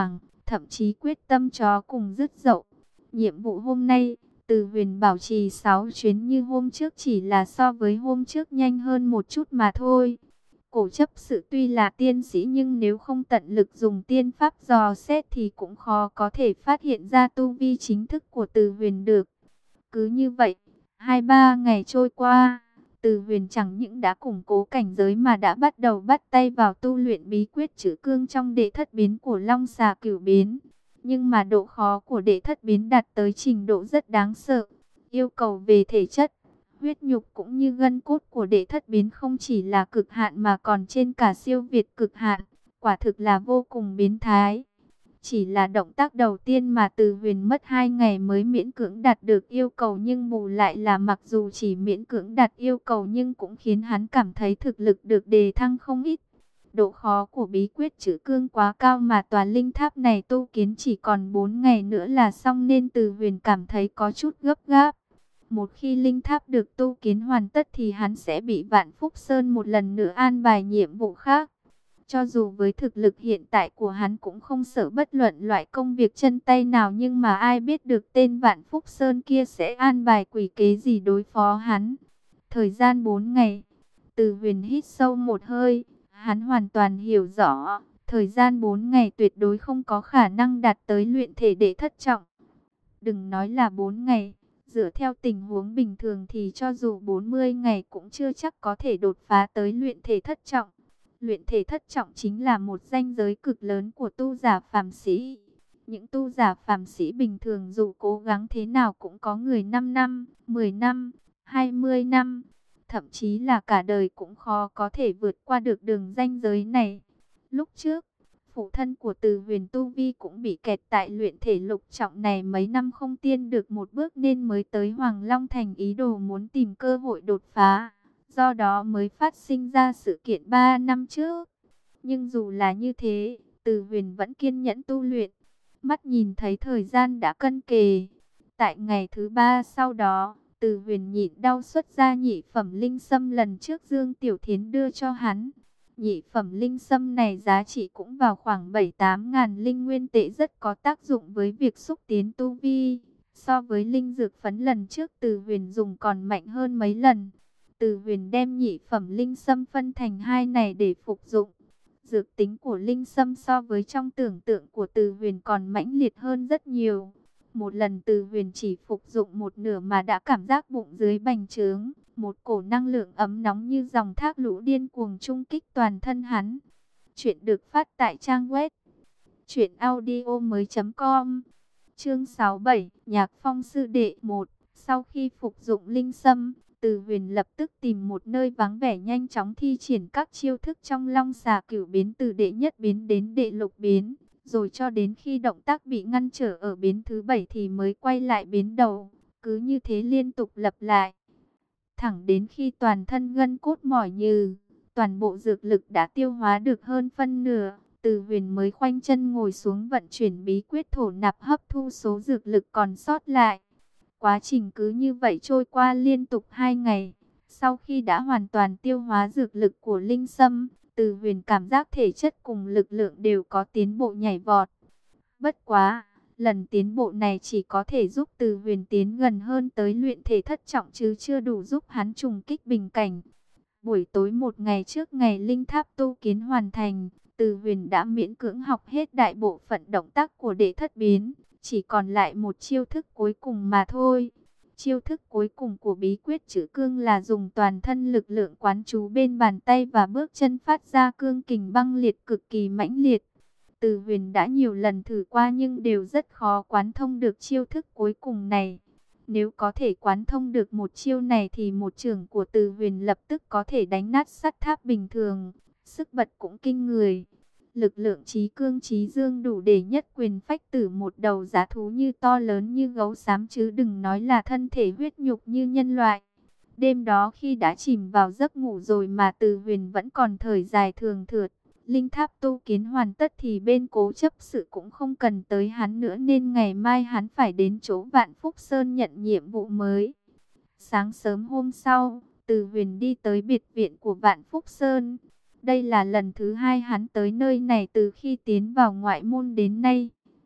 thậm chí quyết tâm chó cùng dứt dậu. Nhiệm vụ hôm nay, Từ Huyền bảo trì sáu chuyến như hôm trước, chỉ là so với hôm trước nhanh hơn một chút mà thôi. Cổ chấp sự tuy là tiên sĩ nhưng nếu không tận lực dùng tiên pháp dò xét thì cũng khó có thể phát hiện ra tu vi chính thức của Từ Huyền được. Cứ như vậy, hai ba ngày trôi qua, Từ Huyền chẳng những đã củng cố cảnh giới mà đã bắt đầu bắt tay vào tu luyện bí quyết trữ cương trong đệ thất biến của Long Xà Cửu Biến. Nhưng mà độ khó của đệ thất biến đạt tới trình độ rất đáng sợ. Yêu cầu về thể chất, huyết nhục cũng như gân cốt của đệ thất biến không chỉ là cực hạn mà còn trên cả siêu việt cực hạn. Quả thực là vô cùng biến thái. Chỉ là động tác đầu tiên mà Từ Huyền mất hai ngày mới miễn cưỡng đạt được yêu cầu, nhưng bù lại là mặc dù chỉ miễn cưỡng đạt yêu cầu nhưng cũng khiến hắn cảm thấy thực lực được đề thăng không ít. Độ khó của bí quyết trữ cương quá cao mà tòa linh tháp này tu kiến chỉ còn bốn ngày nữa là xong nên Từ Huyền cảm thấy có chút gấp gáp. Một khi linh tháp được tu kiến hoàn tất thì hắn sẽ bị Vạn Phúc Sơn một lần nữa an bài nhiệm vụ khác. Cho dù với thực lực hiện tại của hắn cũng không sợ bất luận loại công việc chân tay nào, nhưng mà ai biết được tên Vạn Phúc Sơn kia sẽ an bài quỷ kế gì đối phó hắn. Thời gian bốn ngày, Từ Huyền hít sâu một hơi, hắn hoàn toàn hiểu rõ, thời gian bốn ngày tuyệt đối không có khả năng đạt tới luyện thể đệ thất trọng. Đừng nói là bốn ngày, dựa theo tình huống bình thường thì cho dù bốn mươi ngày cũng chưa chắc có thể đột phá tới luyện thể thất trọng. Luyện thể thất trọng chính là một ranh giới cực lớn của tu giả phàm sĩ. Những tu giả phàm sĩ bình thường dù cố gắng thế nào cũng có người năm năm, mười năm, hai mươi năm, thậm chí là cả đời cũng khó có thể vượt qua được đường ranh giới này. Lúc trước, phụ thân của Từ Huyền tu vi cũng bị kẹt tại luyện thể lục trọng này mấy năm không tiên được một bước nên mới tới Hoàng Long Thành ý đồ muốn tìm cơ hội đột phá. Do đó mới phát sinh ra sự kiện ba năm trước. Nhưng dù là như thế, Từ Huyền vẫn kiên nhẫn tu luyện. Mắt nhìn thấy thời gian đã cận kề. Tại ngày thứ ba sau đó, Từ Huyền nhịn đau xuất ra nhị phẩm linh sâm lần trước Dương Tiểu Thiến đưa cho hắn. Nhị phẩm linh sâm này giá trị cũng vào khoảng bảy tám ngàn linh nguyên tệ, rất có tác dụng với việc xúc tiến tu vi. So với linh dược phấn lần trước Từ Huyền dùng còn mạnh hơn mấy lần. Từ Huyền đem nhị phẩm linh sâm phân thành hai này để phục dụng. Dược tính của linh sâm so với trong tưởng tượng của Từ Huyền còn mãnh liệt hơn rất nhiều. Một lần Từ Huyền chỉ phục dụng một nửa mà đã cảm giác bụng dưới bành trướng, một cổ năng lượng ấm nóng như dòng thác lũ điên cuồng trung kích toàn thân hắn. Chuyện được phát tại trang web truyện audio mới chấm com. Chương sáu mươi bảy, Nhạc Phong sư đệ một. Sau khi phục dụng linh sâm, Từ Huyền lập tức tìm một nơi vắng vẻ nhanh chóng thi triển các chiêu thức trong Long Xà Cửu Biến từ đệ nhất biến đến đệ lục biến, rồi cho đến khi động tác bị ngăn trở ở biến thứ bảy thì mới quay lại biến đầu. Cứ như thế liên tục lặp lại, thẳng đến khi toàn thân gân cốt mỏi nhừ, toàn bộ dược lực đã tiêu hóa được hơn phân nửa, Từ Huyền mới khoanh chân ngồi xuống vận chuyển bí quyết thổ nạp hấp thu số dược lực còn sót lại. Quá trình cứ như vậy trôi qua liên tục hai ngày. Sau khi đã hoàn toàn tiêu hóa dược lực của linh sâm, Từ Huyền cảm giác thể chất cùng lực lượng đều có tiến bộ nhảy vọt. Bất quá, lần tiến bộ này chỉ có thể giúp Từ Huyền tiến gần hơn tới luyện thể thất trọng chứ chưa đủ giúp hắn trùng kích bình cảnh. Buổi tối một ngày trước ngày linh tháp tu kiến hoàn thành, Từ Huyền đã miễn cưỡng học hết đại bộ phận động tác của đệ thất biến. Chỉ còn lại một chiêu thức cuối cùng mà thôi. Chiêu thức cuối cùng của bí quyết trữ cương là dùng toàn thân lực lượng quán trú bên bàn tay và bước chân phát ra cương kình băng liệt cực kỳ mãnh liệt. Từ Huyền đã nhiều lần thử qua nhưng đều rất khó quán thông được chiêu thức cuối cùng này. Nếu có thể quán thông được một chiêu này thì một chưởng của Từ Huyền lập tức có thể đánh nát sắt tháp bình thường. Sức bật cũng kinh người. Lực lượng trí cương trí dương đủ để nhất quyền phách tử một đầu dã thú như to lớn như gấu xám, chứ đừng nói là thân thể huyết nhục như nhân loại. Đêm đó khi đã chìm vào giấc ngủ rồi mà Từ Huyền vẫn còn thời dài thường thượt. Linh tháp tu kiến hoàn tất thì bên cố chấp sự cũng không cần tới hắn nữa, nên ngày mai hắn phải đến chỗ Vạn Phúc Sơn nhận nhiệm vụ mới. Sáng sớm hôm sau, Từ Huyền đi tới biệt viện của Vạn Phúc Sơn. Đây là lần thứ hai hắn tới nơi này từ khi tiến vào ngoại môn đến nay.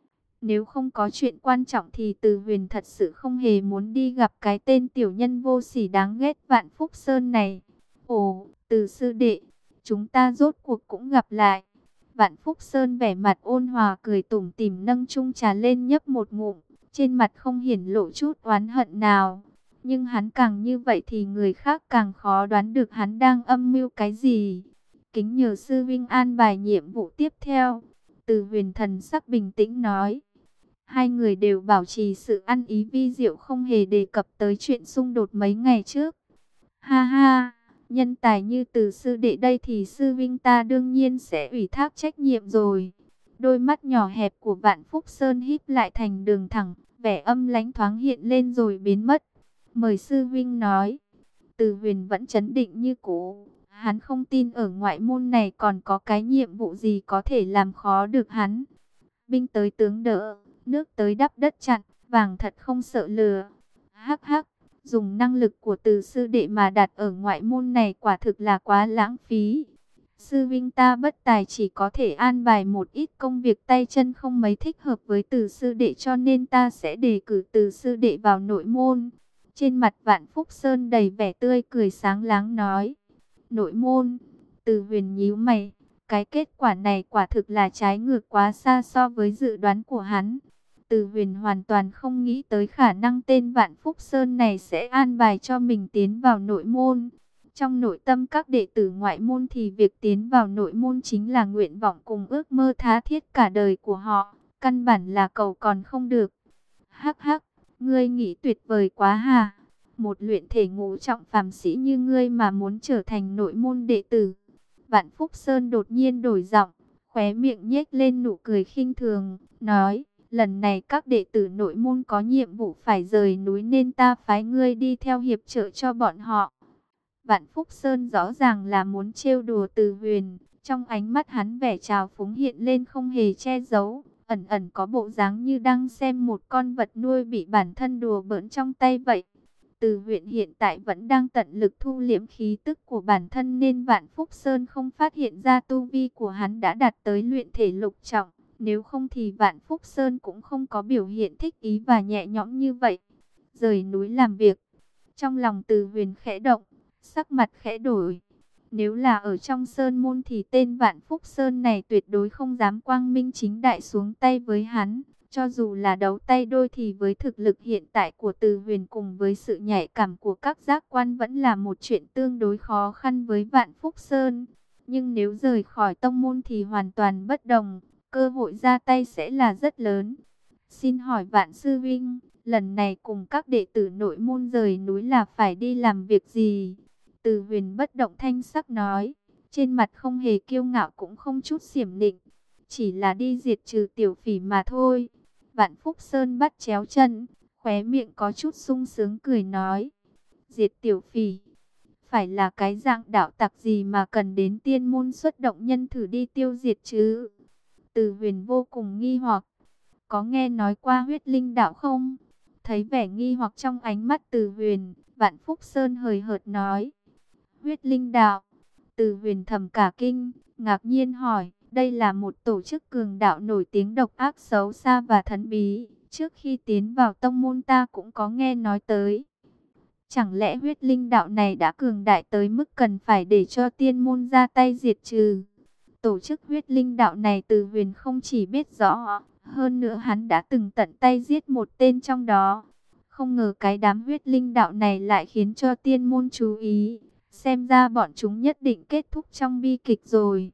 Nếu không có chuyện quan trọng thì Từ Huyền thật sự không hề muốn đi gặp cái tên tiểu nhân vô sỉ đáng ghét Vạn Phúc Sơn này. Ồ, Từ sư đệ, chúng ta rốt cuộc cũng gặp lại. Vạn Phúc Sơn vẻ mặt ôn hòa cười tủm tỉm nâng chung trà lên nhấp một ngụm, trên mặt không hiển lộ chút oán hận nào. Nhưng hắn càng như vậy thì người khác càng khó đoán được hắn đang âm mưu cái gì. Kính nhờ sư vinh an bài nhiệm vụ tiếp theo. Từ Huyền thần sắc bình tĩnh nói. Hai người đều bảo trì sự ăn ý vi diệu, không hề đề cập tới chuyện xung đột mấy ngày trước. Ha ha, nhân tài như Từ sư đệ đây thì sư vinh ta đương nhiên sẽ ủy thác trách nhiệm rồi. Đôi mắt nhỏ hẹp của Vạn Phúc Sơn híp lại thành đường thẳng, vẻ âm lãnh thoáng hiện lên rồi biến mất. Mời sư vinh nói. Từ Huyền vẫn trấn định như cũ. Hắn không tin ở ngoại môn này còn có cái nhiệm vụ gì có thể làm khó được hắn. Binh tới tướng đỡ, nước tới đắp đất chặn, vàng thật không sợ lừa. Hắc hắc, dùng năng lực của Từ sư đệ mà đặt ở ngoại môn này quả thực là quá lãng phí. Sư vinh ta bất tài chỉ có thể an bài một ít công việc tay chân không mấy thích hợp với Từ sư đệ, cho nên ta sẽ đề cử Từ sư đệ vào nội môn. Trên mặt Vạn Phúc Sơn đầy vẻ tươi cười sáng láng nói. Nội môn, Từ Huyền nhíu mày. Cái kết quả này quả thực là trái ngược quá xa so với dự đoán của hắn. Từ Huyền hoàn toàn không nghĩ tới khả năng tên Vạn Phúc Sơn này sẽ an bài cho mình tiến vào nội môn. Trong nội tâm các đệ tử ngoại môn thì việc tiến vào nội môn chính là nguyện vọng cùng ước mơ tha thiết cả đời của họ. Căn bản là cầu còn không được. Hắc hắc, ngươi nghĩ tuyệt vời quá hà. Một luyện thể ngũ trọng phàm sĩ như ngươi mà muốn trở thành nội môn đệ tử. Vạn Phúc Sơn đột nhiên đổi giọng, khóe miệng nhếch lên nụ cười khinh thường, nói, lần này các đệ tử nội môn có nhiệm vụ phải rời núi nên ta phái ngươi đi theo hiệp trợ cho bọn họ. Vạn Phúc Sơn rõ ràng là muốn trêu đùa Từ Huyền, trong ánh mắt hắn vẻ trào phúng hiện lên không hề che giấu, ẩn ẩn có bộ dáng như đang xem một con vật nuôi bị bản thân đùa bỡn trong tay vậy. Từ Huyền hiện tại vẫn đang tận lực thu liễm khí tức của bản thân nên Vạn Phúc Sơn không phát hiện ra tu vi của hắn đã đạt tới luyện thể lục trọng. Nếu không thì Vạn Phúc Sơn cũng không có biểu hiện thích ý và nhẹ nhõm như vậy. Rời núi làm việc. Trong lòng Từ Huyền khẽ động, sắc mặt khẽ đổi. Nếu là ở trong sơn môn thì tên Vạn Phúc Sơn này tuyệt đối không dám quang minh chính đại xuống tay với hắn. Cho dù là đấu tay đôi thì với thực lực hiện tại của Từ Huyền cùng với sự nhạy cảm của các giác quan vẫn là một chuyện tương đối khó khăn với Vạn Phúc Sơn. Nhưng nếu rời khỏi tông môn thì hoàn toàn bất đồng, cơ hội ra tay sẽ là rất lớn. Xin hỏi Vạn Sư Vinh, lần này cùng các đệ tử nội môn rời núi là phải đi làm việc gì? Từ Huyền bất động thanh sắc nói, trên mặt không hề kiêu ngạo cũng không chút xiểm nịnh, chỉ là đi diệt trừ tiểu phỉ mà thôi. Vạn Phúc Sơn bắt chéo chân, khóe miệng có chút sung sướng cười nói, diệt tiểu phỉ, phải là cái dạng đạo tặc gì mà cần đến tiên môn xuất động nhân thử đi tiêu diệt chứ? Từ Huyền vô cùng nghi hoặc, có nghe nói qua huyết linh đạo không? Thấy vẻ nghi hoặc trong ánh mắt Từ Huyền, Vạn Phúc Sơn hời hợt nói, huyết linh đạo. Từ Huyền thầm cả kinh, ngạc nhiên hỏi, đây là một tổ chức cường đạo nổi tiếng độc ác xấu xa và thần bí. Trước khi tiến vào tông môn ta cũng có nghe nói tới. Chẳng lẽ huyết linh đạo này đã cường đại tới mức cần phải để cho tiên môn ra tay diệt trừ? Tổ chức huyết linh đạo này Từ Huyền không chỉ biết rõ, hơn nữa hắn đã từng tận tay giết một tên trong đó. Không ngờ cái đám huyết linh đạo này lại khiến cho tiên môn chú ý. Xem ra bọn chúng nhất định kết thúc trong bi kịch rồi.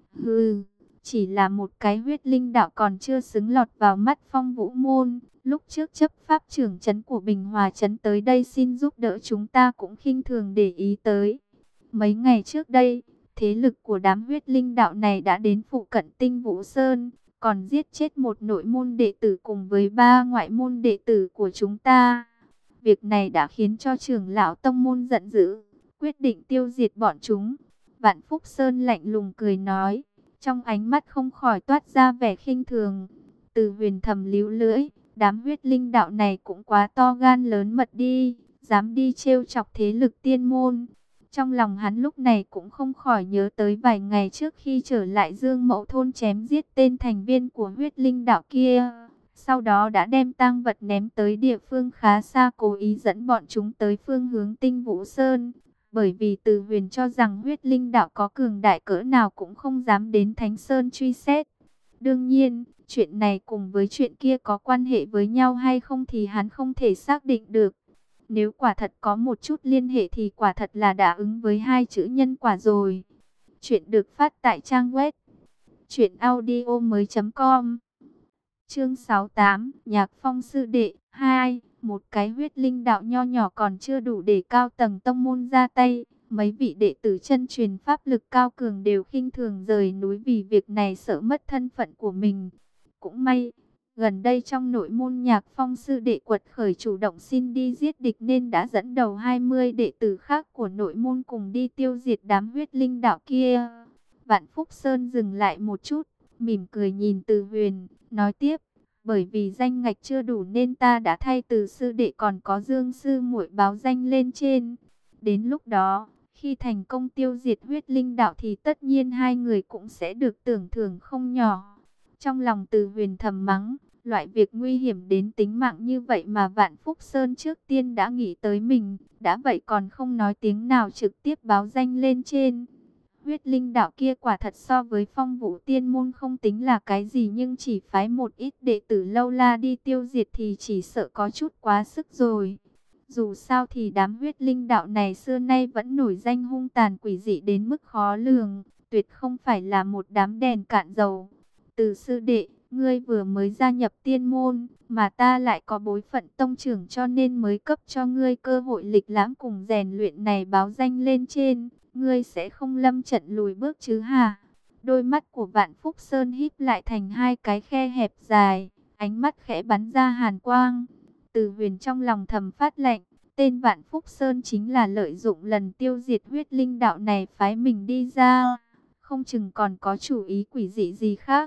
Hừ, chỉ là một cái huyết linh đạo còn chưa xứng lọt vào mắt Phong Vũ môn. Lúc trước chấp pháp trưởng trấn của Bình Hòa trấn tới đây xin giúp đỡ chúng ta cũng khinh thường để ý tới. Mấy ngày trước đây, thế lực của đám huyết linh đạo này đã đến phụ cận Tinh Vũ Sơn, còn giết chết một nội môn đệ tử cùng với ba ngoại môn đệ tử của chúng ta. Việc này đã khiến cho trưởng lão tông môn giận dữ, quyết định tiêu diệt bọn chúng. Vạn Phúc Sơn lạnh lùng cười nói, trong ánh mắt không khỏi toát ra vẻ khinh thường. Từ Huyền thầm líu lưỡi, đám huyết linh đạo này cũng quá to gan lớn mật đi, dám đi trêu chọc thế lực tiên môn. Trong lòng hắn lúc này cũng không khỏi nhớ tới vài ngày trước khi trở lại Dương Mẫu thôn chém giết tên thành viên của huyết linh đạo kia. Sau đó đã đem tang vật ném tới địa phương khá xa, cố ý dẫn bọn chúng tới phương hướng Tinh Vũ Sơn. Bởi vì Từ Huyền cho rằng huyết linh đạo có cường đại cỡ nào cũng không dám đến Thánh Sơn truy xét. Đương nhiên, chuyện này cùng với chuyện kia có quan hệ với nhau hay không thì hắn không thể xác định được. Nếu quả thật có một chút liên hệ thì quả thật là đã ứng với hai chữ nhân quả rồi. Chuyện được phát tại trang web truyện audio mới chấm com. Chương sáu mươi tám, Nhạc Phong sư đệ hai. Một cái huyết linh đạo nho nhỏ còn chưa đủ để cao tầng tông môn ra tay. Mấy vị đệ tử chân truyền pháp lực cao cường đều khinh thường rời núi vì việc này, sợ mất thân phận của mình. Cũng may, gần đây trong nội môn Nhạc Phong sư đệ quật khởi chủ động xin đi giết địch nên đã dẫn đầu hai mươi đệ tử khác của nội môn cùng đi tiêu diệt đám huyết linh đạo kia. Vạn Phúc Sơn dừng lại một chút, mỉm cười nhìn Từ Huyền, nói tiếp, bởi vì danh ngạch chưa đủ nên ta đã thay Từ sư đệ còn có Dương sư muội báo danh lên trên. Đến lúc đó, khi thành công tiêu diệt huyết linh đạo thì tất nhiên hai người cũng sẽ được tưởng thưởng không nhỏ. Trong lòng Từ Huyền thầm mắng, loại việc nguy hiểm đến tính mạng như vậy mà Vạn Phúc Sơn trước tiên đã nghĩ tới mình, đã vậy còn không nói tiếng nào trực tiếp báo danh lên trên. Huyết linh đạo kia quả thật so với Phong Vũ Tiên môn không tính là cái gì, nhưng chỉ phái một ít đệ tử lâu la đi tiêu diệt thì chỉ sợ có chút quá sức rồi. Dù sao thì đám huyết linh đạo này xưa nay vẫn nổi danh hung tàn quỷ dị đến mức khó lường, tuyệt không phải là một đám đèn cạn dầu. Từ sư đệ, ngươi vừa mới gia nhập tiên môn, mà ta lại có bối phận tông trưởng cho nên mới cấp cho ngươi cơ hội lịch lãm cùng rèn luyện này báo danh lên trên. Ngươi sẽ không lâm trận lùi bước chứ hả? Đôi mắt của Vạn Phúc Sơn híp lại thành hai cái khe hẹp dài, ánh mắt khẽ bắn ra hàn quang. Từ Huyền trong lòng thầm phát lệnh, tên Vạn Phúc Sơn chính là lợi dụng lần tiêu diệt huyết linh đạo này phái mình đi ra, không chừng còn có chủ ý quỷ dị gì khác.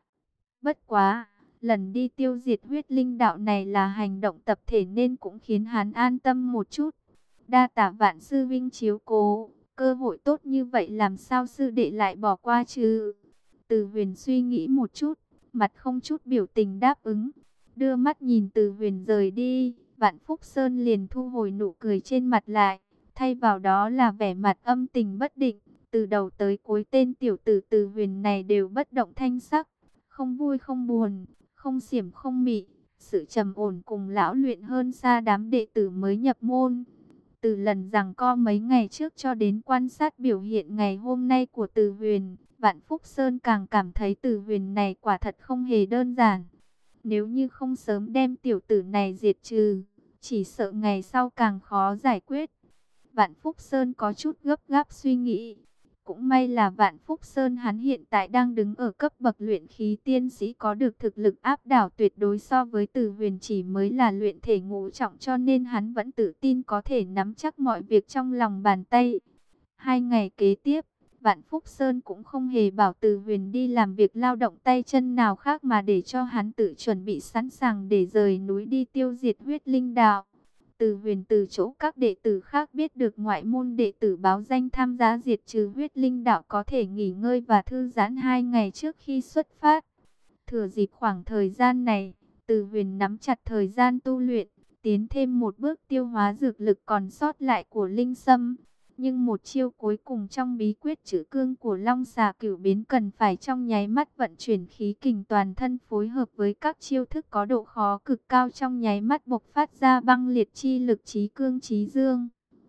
Bất quá, lần đi tiêu diệt huyết linh đạo này là hành động tập thể nên cũng khiến hắn an tâm một chút. Đa tạ Vạn sư vinh chiếu cố, cơ hội tốt như vậy làm sao sư đệ lại bỏ qua chứ? Từ Huyền suy nghĩ một chút, mặt không chút biểu tình đáp ứng. Đưa mắt nhìn Từ Huyền rời đi, Vạn Phúc Sơn liền thu hồi nụ cười trên mặt lại, thay vào đó là vẻ mặt âm tình bất định. Từ đầu tới cuối tên tiểu tử Từ Huyền này đều bất động thanh sắc, không vui không buồn, không xiểm không mị, sự trầm ổn cùng lão luyện hơn xa đám đệ tử mới nhập môn. Từ lần giằng co mấy ngày trước cho đến quan sát biểu hiện ngày hôm nay của Từ Huyền, Vạn Phúc Sơn càng cảm thấy Từ Huyền này quả thật không hề đơn giản. Nếu như không sớm đem tiểu tử này diệt trừ, chỉ sợ ngày sau càng khó giải quyết. Vạn Phúc Sơn có chút gấp gáp suy nghĩ. Cũng may là Vạn Phúc Sơn hắn hiện tại đang đứng ở cấp bậc luyện khí tiên sĩ, có được thực lực áp đảo tuyệt đối so với Từ Huyền chỉ mới là luyện thể ngũ trọng, cho nên hắn vẫn tự tin có thể nắm chắc mọi việc trong lòng bàn tay. Hai ngày kế tiếp, Vạn Phúc Sơn cũng không hề bảo Từ Huyền đi làm việc lao động tay chân nào khác mà để cho hắn tự chuẩn bị sẵn sàng để rời núi đi tiêu diệt huyết linh đạo. Từ Huyền từ chỗ các đệ tử khác biết được ngoại môn đệ tử báo danh tham gia diệt trừ huyết linh đạo có thể nghỉ ngơi và thư giãn hai ngày trước khi xuất phát. Thừa dịp khoảng thời gian này, Từ Huyền nắm chặt thời gian tu luyện, tiến thêm một bước tiêu hóa dược lực còn sót lại của linh sâm. Nhưng một chiêu cuối cùng trong bí quyết trữ cương của Long Xà Cửu Biến cần phải trong nháy mắt vận chuyển khí kình toàn thân phối hợp với các chiêu thức có độ khó cực cao, trong nháy mắt bộc phát ra băng liệt chi lực chí cương chí dương.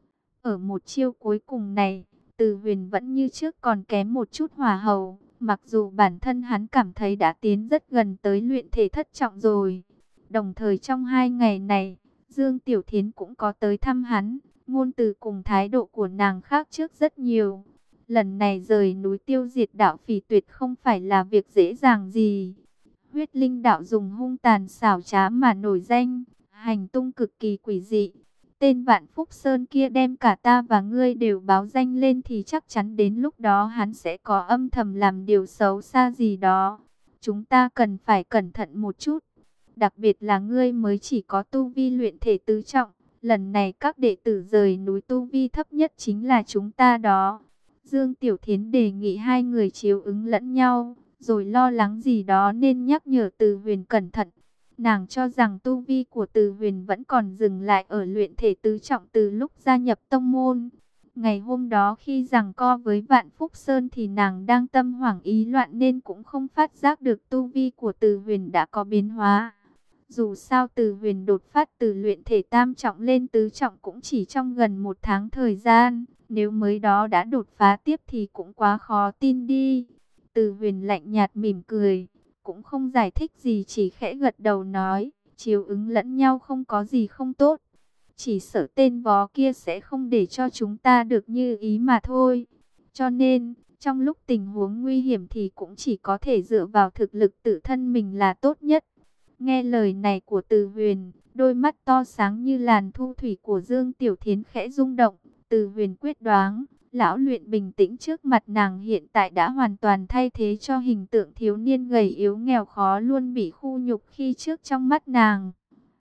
Ở một chiêu cuối cùng này, Từ Huyền vẫn như trước còn kém một chút hỏa hầu, mặc dù bản thân hắn cảm thấy đã tiến rất gần tới luyện thể thất trọng rồi. Đồng thời trong hai ngày này, Dương Tiểu Thiến cũng có tới thăm hắn. Ngôn từ cùng thái độ của nàng khác trước rất nhiều. Lần này rời núi tiêu diệt đạo phỉ tuyệt không phải là việc dễ dàng gì. Huyết linh đạo dùng hung tàn xảo trá mà nổi danh, hành tung cực kỳ quỷ dị. Tên Vạn Phúc Sơn kia đem cả ta và ngươi đều báo danh lên thì chắc chắn đến lúc đó hắn sẽ có âm thầm làm điều xấu xa gì đó. Chúng ta cần phải cẩn thận một chút. Đặc biệt là ngươi mới chỉ có tu vi luyện thể tứ trọng. Lần này các đệ tử rời núi tu vi thấp nhất chính là chúng ta đó. Dương Tiểu Thiến đề nghị hai người chiếu ứng lẫn nhau, rồi lo lắng gì đó nên nhắc nhở Từ Huyền cẩn thận. Nàng cho rằng tu vi của Từ Huyền vẫn còn dừng lại ở luyện thể tứ trọng từ lúc gia nhập tông môn. Ngày hôm đó khi giằng co với Vạn Phúc Sơn thì nàng đang tâm hoảng ý loạn nên cũng không phát giác được tu vi của Từ Huyền đã có biến hóa. Dù sao Từ Huyền đột phát từ luyện thể tam trọng lên tứ trọng cũng chỉ trong gần một tháng thời gian. Nếu mới đó đã đột phá tiếp thì cũng quá khó tin đi. Từ Huyền lạnh nhạt mỉm cười, cũng không giải thích gì, chỉ khẽ gật đầu nói, chiếu ứng lẫn nhau không có gì không tốt. Chỉ sợ tên vó kia sẽ không để cho chúng ta được như ý mà thôi. Cho nên, trong lúc tình huống nguy hiểm thì cũng chỉ có thể dựa vào thực lực tự thân mình là tốt nhất. Nghe lời này của Từ Huyền, đôi mắt to sáng như làn thu thủy của Dương Tiểu Thiến khẽ rung động. Từ Huyền quyết đoán, lão luyện bình tĩnh trước mặt nàng hiện tại đã hoàn toàn thay thế cho hình tượng thiếu niên gầy yếu nghèo khó luôn bị khu nhục khi trước trong mắt nàng.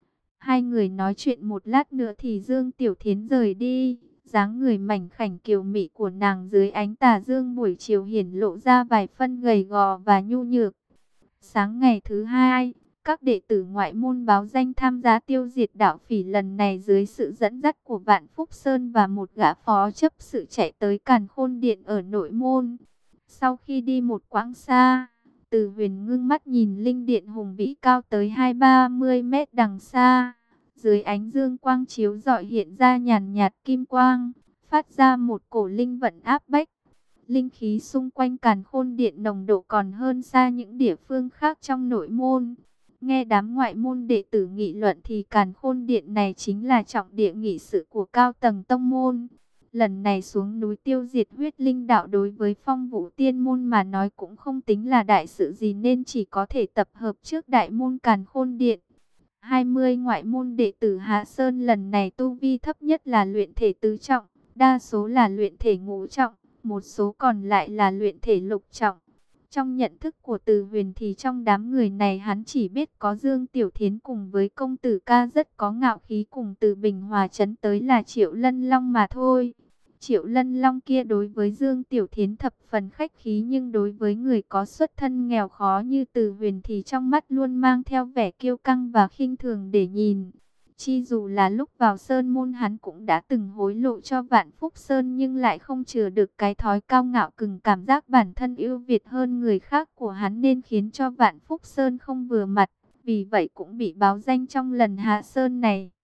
Hai người nói chuyện một lát nữa thì Dương Tiểu Thiến rời đi. Dáng người mảnh khảnh kiều mị của nàng dưới ánh tà dương buổi chiều hiển lộ ra vài phân gầy gò và nhu nhược. Sáng ngày thứ hai, các đệ tử ngoại môn báo danh tham gia tiêu diệt đạo phỉ lần này dưới sự dẫn dắt của Vạn Phúc Sơn và một gã phó chấp sự chạy tới Càn Khôn Điện ở nội môn. Sau khi đi một quãng xa, Từ Huyền ngưng mắt nhìn linh điện hùng vĩ cao tới hai ba mươi mét đằng xa. Dưới ánh dương quang chiếu rọi hiện ra nhàn nhạt kim quang, phát ra một cổ linh vận áp bách. Linh khí xung quanh Càn Khôn Điện nồng độ còn hơn xa những địa phương khác trong nội môn. Nghe đám ngoại môn đệ tử nghị luận thì Càn Khôn Điện này chính là trọng địa nghị sự của cao tầng tông môn. Lần này xuống núi tiêu diệt huyết linh đạo đối với Phong Vũ Tiên môn mà nói cũng không tính là đại sự gì nên chỉ có thể tập hợp trước đại môn Càn Khôn Điện. hai mươi ngoại môn đệ tử Hạ Sơn lần này tu vi thấp nhất là luyện thể tứ trọng, đa số là luyện thể ngũ trọng, một số còn lại là luyện thể lục trọng. Trong nhận thức của Từ Huyền thì trong đám người này hắn chỉ biết có Dương Tiểu Thiến cùng với công tử ca rất có ngạo khí cùng từ Bình Hòa trấn tới là Triệu Lân Long mà thôi. Triệu Lân Long kia đối với Dương Tiểu Thiến thập phần khách khí nhưng đối với người có xuất thân nghèo khó như Từ Huyền thì trong mắt luôn mang theo vẻ kiêu căng và khinh thường để nhìn. Chi dù là lúc vào Sơn môn hắn cũng đã từng hối lộ cho Vạn Phúc Sơn nhưng lại không chừa được cái thói cao ngạo cừng cảm giác bản thân ưu việt hơn người khác của hắn nên khiến cho Vạn Phúc Sơn không vừa mặt. Vì vậy cũng bị báo danh trong lần Hạ Sơn này.